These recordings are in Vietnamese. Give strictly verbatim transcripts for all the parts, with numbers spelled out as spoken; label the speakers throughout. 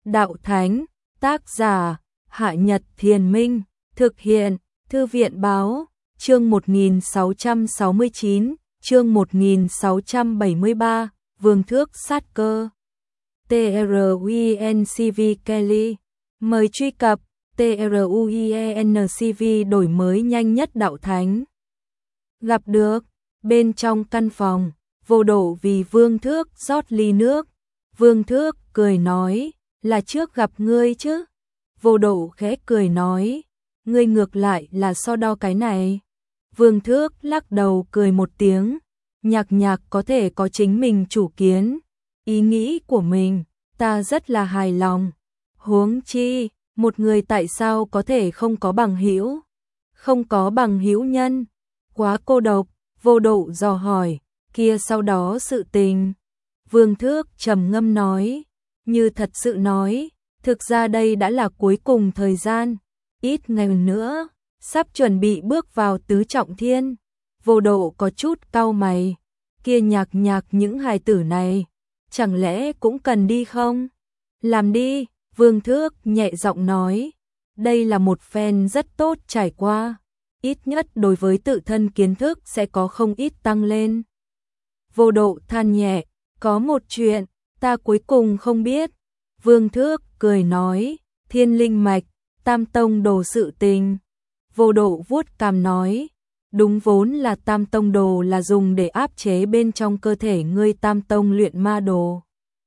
Speaker 1: đạo thánh, tác giả, Hạ Nhật Thiền Minh, thực hiện, Thư viện Báo, chương một nghìn sáu trăm sáu mươi chín, chương một nghìn sáu trăm bảy mươi ba, Vương Thước Sát Cơ. truencv Kelly, mời truy cập truencv đổi mới nhanh nhất đạo thánh. Gặp được, bên trong căn phòng, Vô Độ vì Vương Thước rót ly nước. Vương Thước cười nói, là trước gặp ngươi chứ. Vô Độ khẽ cười nói, ngươi ngược lại là so đo cái này. Vương Thước lắc đầu cười một tiếng, Nhạc Nhạc có thể có chính mình chủ kiến, ý nghĩ của mình, ta rất là hài lòng. Huống chi, một người tại sao có thể không có bằng hữu? Không có bằng hữu nhân, quá cô độc. Vô Độ dò hỏi, kia sau đó sự tình. Vương Thước trầm ngâm nói, như thật sự nói, thực ra đây đã là cuối cùng thời gian, ít ngày nữa, sắp chuẩn bị bước vào tứ trọng thiên. Vô Độ có chút cau mày, kia Nhạc Nhạc những hài tử này, chẳng lẽ cũng cần đi không? Làm đi, Vương Thước nhẹ giọng nói, đây là một phen rất tốt trải qua, ít nhất đối với tự thân kiến thức sẽ có không ít tăng lên. Vô Độ than nhẹ, có một chuyện, ta cuối cùng không biết. Vương Thước cười nói, Thiên Linh Mạch, Tam Tông Đồ sự tình. Vô Độ vuốt cằm nói, đúng vốn là Tam Tông Đồ là dùng để áp chế bên trong cơ thể ngươi Tam Tông luyện ma đồ.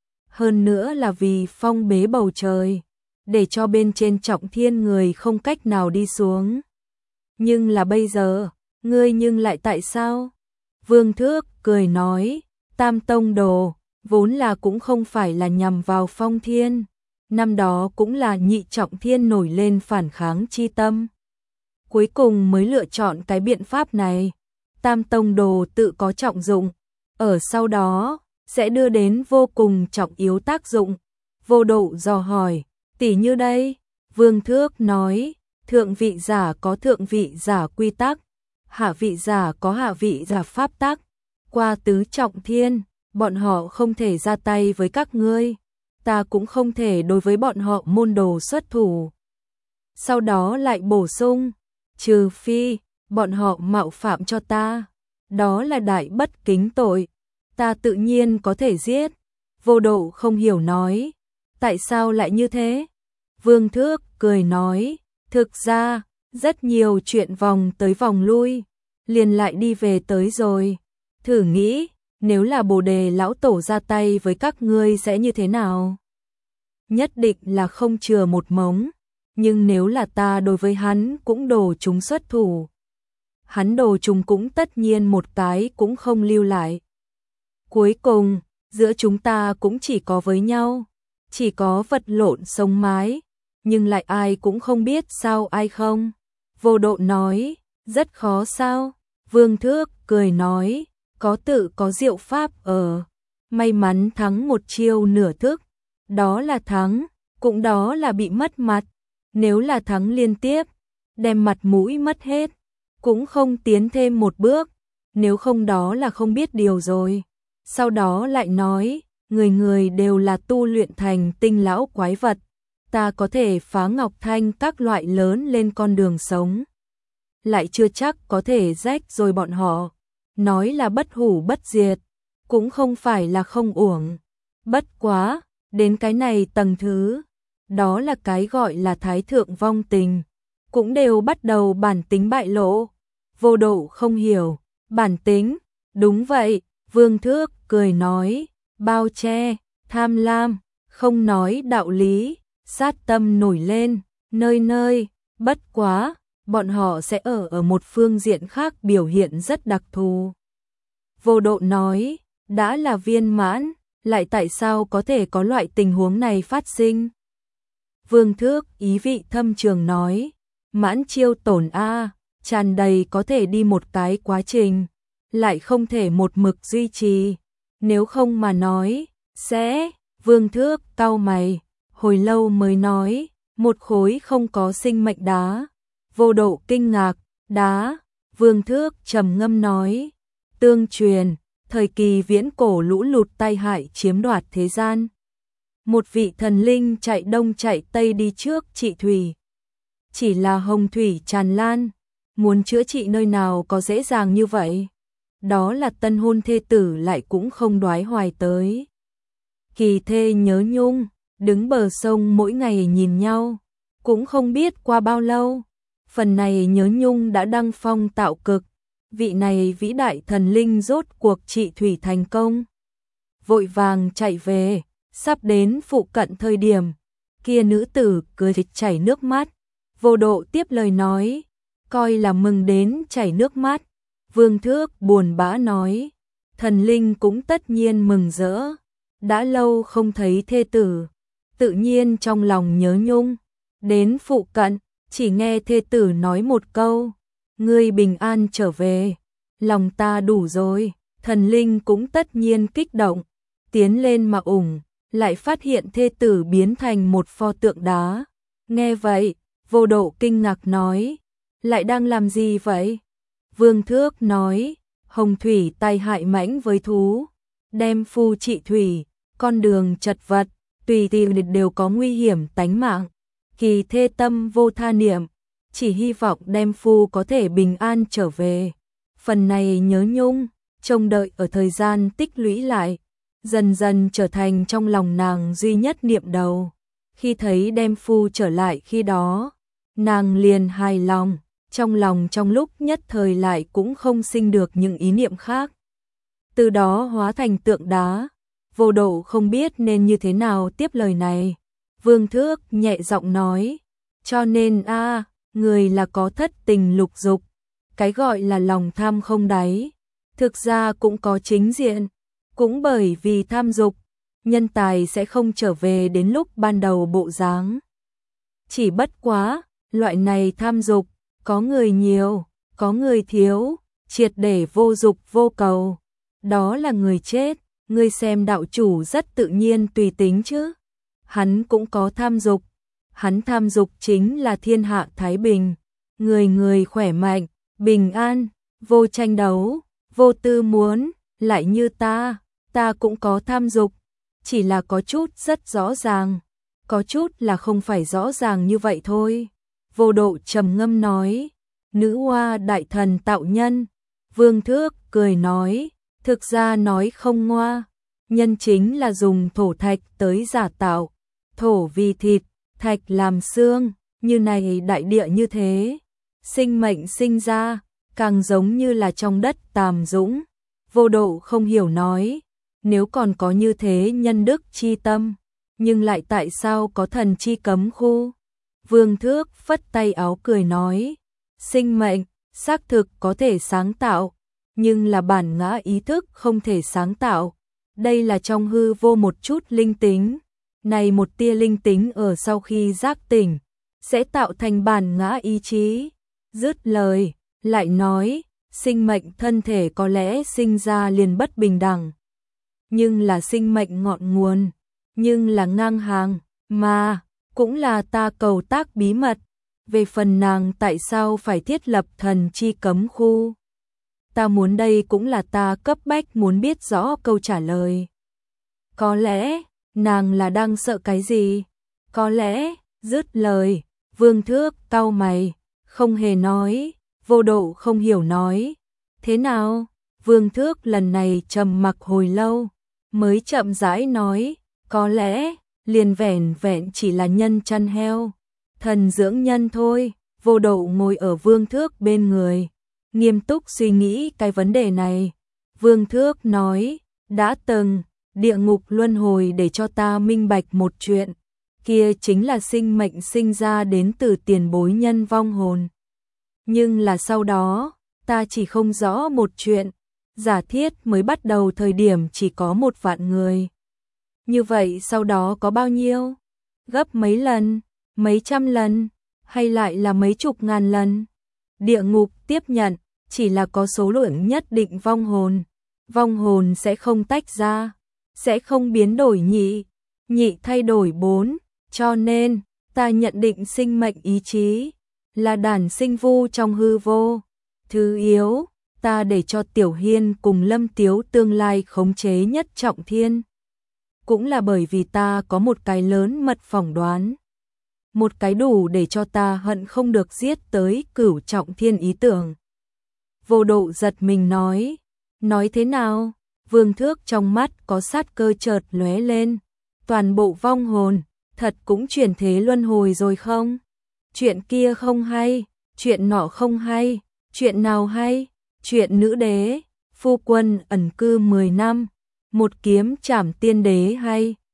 Speaker 1: Hơn nữa là vì phong bế bầu trời, để cho bên trên trọng thiên người không cách nào đi xuống. Nhưng là bây giờ, ngươi nhưng lại tại sao? Vương Thước cười nói, Tam Tông Đồ, vốn là cũng không phải là nhằm vào phong thiên. Năm đó cũng là nhị trọng thiên nổi lên phản kháng chi tâm. Cuối cùng mới lựa chọn cái biện pháp này. Tam Tông Đồ tự có trọng dụng, ở sau đó sẽ đưa đến vô cùng trọng yếu tác dụng. Vô Độ dò hỏi, tỉ như đây. Vương Thước nói, thượng vị giả có thượng vị giả quy tắc, hạ vị giả có hạ vị giả pháp tắc. Qua tứ trọng thiên, bọn họ không thể ra tay với các ngươi, ta cũng không thể đối với bọn họ môn đồ xuất thủ. Sau đó lại bổ sung, trừ phi bọn họ mạo phạm cho ta, đó là đại bất kính tội, ta tự nhiên có thể giết. Vô Độ không hiểu nói, tại sao lại như thế? Vương Thước cười nói, thực ra, rất nhiều chuyện vòng tới vòng lui, liền lại đi về tới rồi. Thử nghĩ, nếu là Bồ Đề lão tổ ra tay với các ngươi sẽ như thế nào? Nhất định là không chừa một mống, nhưng nếu là ta đối với hắn cũng đồ chúng xuất thủ, hắn đồ chúng cũng tất nhiên một cái cũng không lưu lại. Cuối cùng, giữa chúng ta cũng chỉ có với nhau, chỉ có vật lộn sống mái, nhưng lại ai cũng không biết sao ai không. Vô Độ nói, rất khó sao? Vương Thước cười nói, có tự có diệu pháp ở, may mắn thắng một chiêu nửa thức, đó là thắng, cũng đó là bị mất mặt. Nếu là thắng liên tiếp, đem mặt mũi mất hết, cũng không tiến thêm một bước, nếu không đó là không biết điều rồi. Sau đó lại nói, người người đều là tu luyện thành tinh lão quái vật, ta có thể phá ngọc thanh các loại lớn lên con đường sống, lại chưa chắc có thể rách rồi bọn họ. Nói là bất hủ bất diệt, cũng không phải là không uổng. Bất quá, đến cái này tầng thứ, đó là cái gọi là thái thượng vong tình, cũng đều bắt đầu bản tính bại lộ. Vô Độ không hiểu, bản tính, đúng vậy. Vương Thước cười nói, bao che, tham lam, không nói đạo lý, sát tâm nổi lên, nơi nơi. Bất quá, bọn họ sẽ ở ở một phương diện khác biểu hiện rất đặc thù. Vô Độ nói, đã là viên mãn, lại tại sao có thể có loại tình huống này phát sinh? Vương Thước ý vị thâm trường nói, mãn chiêu tổn a, tràn đầy có thể đi một cái quá trình, lại không thể một mực duy trì, nếu không mà nói, sẽ. Vương Thước cau mày, hồi lâu mới nói, một khối không có sinh mệnh đá. Vô Độ kinh ngạc, đá. Vương Thước trầm ngâm nói, tương truyền, thời kỳ viễn cổ lũ lụt tai hại chiếm đoạt thế gian. một vị thần linh chạy đông chạy tây đi trước trị thủy. Chỉ là hồng thủy tràn lan, muốn chữa trị nơi nào có dễ dàng như vậy. Đó là tân hôn thê tử lại cũng không đoái hoài tới. Kỳ thê nhớ nhung, đứng bờ sông mỗi ngày nhìn nhau, cũng không biết qua bao lâu. Phần này nhớ nhung đã đăng phong tạo cực, vị này vĩ đại thần linh rốt cuộc trị thủy thành công. Vội vàng chạy về, sắp đến phụ cận thời điểm, kia nữ tử cười chảy nước mắt. Vô Độ tiếp lời nói, coi là mừng đến chảy nước mắt. Vương Thước buồn bã nói, thần linh cũng tất nhiên mừng rỡ, đã lâu không thấy thê tử, tự nhiên trong lòng nhớ nhung. Đến phụ cận, chỉ nghe thê tử nói một câu, ngươi bình an trở về, lòng ta đủ rồi. Thần linh cũng tất nhiên kích động, tiến lên mà ủng, lại phát hiện thê tử biến thành một pho tượng đá. Nghe vậy, Vô Độ kinh ngạc nói, lại đang làm gì vậy? Vương Thước nói, hồng thủy tai hại mãnh với thú, đem phu trị thủy, con đường chật vật, tùy tìm đều có nguy hiểm tánh mạng. Kỳ thê tâm vô tha niệm, chỉ hy vọng đem phu có thể bình an trở về. Phần này nhớ nhung, trông đợi ở thời gian tích lũy lại, dần dần trở thành trong lòng nàng duy nhất niệm đầu. Khi thấy đem phu trở lại khi đó, nàng liền hài lòng, trong lòng trong lúc nhất thời lại cũng không sinh được những ý niệm khác. Từ đó hóa thành tượng đá, Vô Độ không biết nên như thế nào tiếp lời này. Vương Thước nhẹ giọng nói, cho nên a, người là có thất tình lục dục, cái gọi là lòng tham không đáy, thực ra cũng có chính diện, cũng bởi vì tham dục, nhân tài sẽ không trở về đến lúc ban đầu bộ dáng. Chỉ bất quá, loại này tham dục, có người nhiều, có người thiếu, triệt để vô dục vô cầu, đó là người chết. Ngươi xem đạo chủ rất tự nhiên tùy tính chứ. Hắn cũng có tham dục, hắn tham dục chính là thiên hạ thái bình, người người khỏe mạnh, bình an, vô tranh đấu, vô tư muốn. Lại như ta, ta cũng có tham dục, chỉ là có chút rất rõ ràng, có chút là không phải rõ ràng như vậy thôi. Vô Độ trầm ngâm nói, nữ hoa đại thần tạo nhân. Vương Thước cười nói, thực ra nói không ngoa, nhân chính là dùng thổ thạch tới giả tạo, thổ vì thịt, thạch làm xương, như này đại địa như thế, sinh mệnh sinh ra, càng giống như là trong đất tàm dũng. Vô Độ không hiểu nói, nếu còn có như thế nhân đức chi tâm, nhưng lại tại sao có thần chi cấm khu? Vương Thước phất tay áo cười nói, sinh mệnh, xác thực có thể sáng tạo, nhưng là bản ngã ý thức không thể sáng tạo. Đây là trong hư vô một chút linh tính, này một tia linh tính ở sau khi giác tỉnh, sẽ tạo thành bản ngã ý chí. Dứt lời, lại nói, sinh mệnh thân thể có lẽ sinh ra liền bất bình đẳng, nhưng là sinh mệnh ngọn nguồn, nhưng là ngang hàng, mà cũng là ta cầu tác bí mật. Về phần nàng tại sao phải thiết lập thần chi cấm khu, ta muốn đây cũng là ta cấp bách muốn biết rõ câu trả lời. Có lẽ, nàng là đang sợ cái gì? Có lẽ, dứt lời, Vương Thước cau mày, không hề nói. Vô Độ không hiểu nói, thế nào? Vương Thước lần này trầm mặc hồi lâu, mới chậm rãi nói, có lẽ, liền vẻn vẹn chỉ là nhân chăn heo, thần dưỡng nhân thôi. Vô Độ ngồi ở Vương Thước bên người, nghiêm túc suy nghĩ cái vấn đề này. Vương Thước nói, đã từng, địa ngục luân hồi để cho ta minh bạch một chuyện, kia chính là sinh mệnh sinh ra đến từ tiền bối nhân vong hồn. Nhưng là sau đó, ta chỉ không rõ một chuyện, giả thiết mới bắt đầu thời điểm chỉ có một vạn người. Như vậy sau đó có bao nhiêu? Gấp mấy lần, mấy trăm lần, hay lại là mấy chục ngàn lần? Địa ngục tiếp nhận, chỉ là có số lượng nhất định vong hồn. Vong hồn sẽ không tách ra, sẽ không biến đổi nhị, nhị thay đổi bốn, cho nên, ta nhận định sinh mệnh ý chí là đản sinh vu trong hư vô. Thứ yếu, ta để cho Tiểu Hiên cùng Lâm Tiếu tương lai khống chế nhất trọng thiên. cũng là bởi vì ta có một cái lớn mật phỏng đoán. Một cái đủ để cho ta hận không được giết tới Cửu Trọng Thiên ý tưởng. Vô Độ giật mình nói, nói thế nào? Vương Thước trong mắt có sát cơ chợt lóe lên, toàn bộ vong hồn, thật cũng chuyển thế luân hồi rồi không? Chuyện kia không hay, chuyện nọ không hay, chuyện nào hay? Chuyện nữ đế, phu quân ẩn cư mười năm, một kiếm trảm tiên đế hay?